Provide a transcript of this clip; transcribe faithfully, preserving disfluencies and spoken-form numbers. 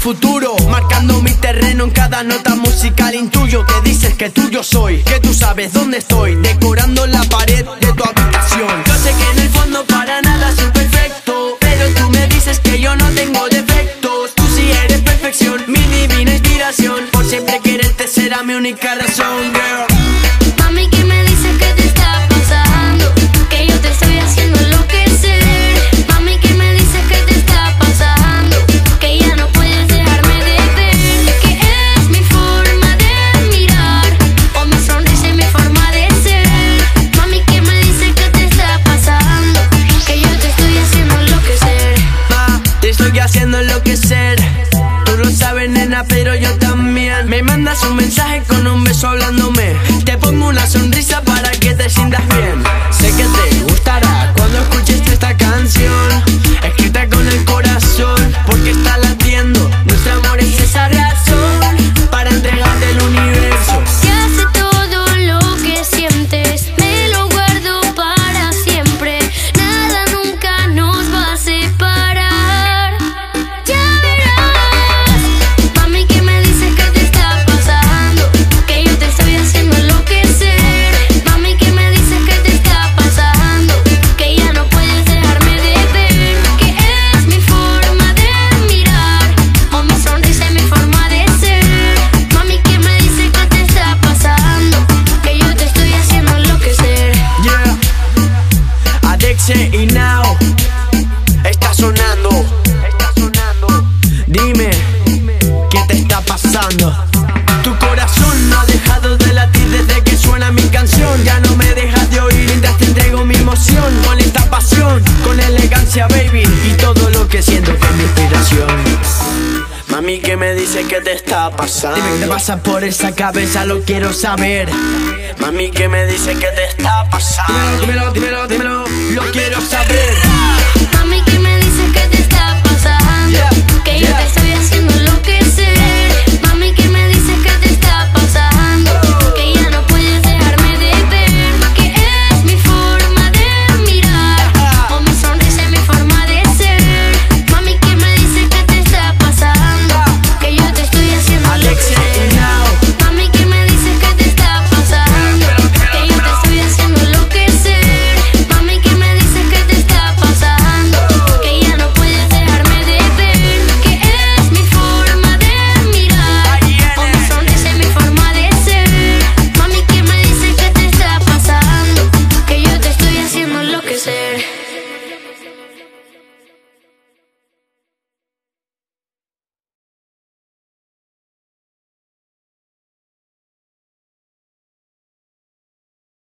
futuro, marcando mi terreno en cada nota musical. Intuyo que dices que tuyo soy, que tú sabes dónde estoy, decorando la pared de tu habitación. Yo sé que en el fondo para nada soy perfecto, pero tú me dices que yo no tengo defectos. Tú sí eres perfección, mi divina inspiración. Por siempre quererte será mi única razón, girl. Mami, ¿qué me dices que te está pasando? Que yo te estoy haciendo enloquecer. Mami, ¿qué me dices que te está pasando? Que ya no puedes dejarme de ver. Que es mi forma de mirar, o mi sonrisa y mi forma de ser. Mami, ¿qué me dices que te está pasando? Que yo te estoy haciendo enloquecer. Ma, te estoy haciendo enloquecer. Tú lo sabes, nena, pero yo también. Me mandas un mensaje con un beso hablándome. Te pongo una sonrisa para que te sientas bien. Sé que te gustará cuando escuches esta canción, escrita con el corazón, porque está latiendo. Nuestro amor es esa razón para entregarte el universo. Ya sé todo lo que sientes, me lo guardo para siempre. Nada nunca nos va a separar. Ya verás. Mami, ¿qué me dices que te está pasando? Que yo te estoy haciendo enloquecer. Mami, ¿qué me dices que te está pasando? Que ya no puedes dejarme de ver. Que es mi forma de mirar, o mi sonrisa y mi forma de ser. Mami, ¿qué me dices que te está pasando? Que yo te estoy haciendo enloquecer. Yeah, Adexe y Now está sonando. Está sonando. Dime, ¿qué te está pasando? Tu corazón no ha dejado de latir desde que suena mi canción. Ya no me dejas de oír mientras te entrego mi emoción. Con esta pasión, con elegancia, baby, y todo lo que siento que es mi inspiración. Mami, ¿qué me dice que te está pasando? Dime qué te pasa por esa cabeza, lo quiero saber. Mami, ¿qué me dice que te está pasando? Dímelo, dímelo, dímelo, dímelo, lo quiero saber.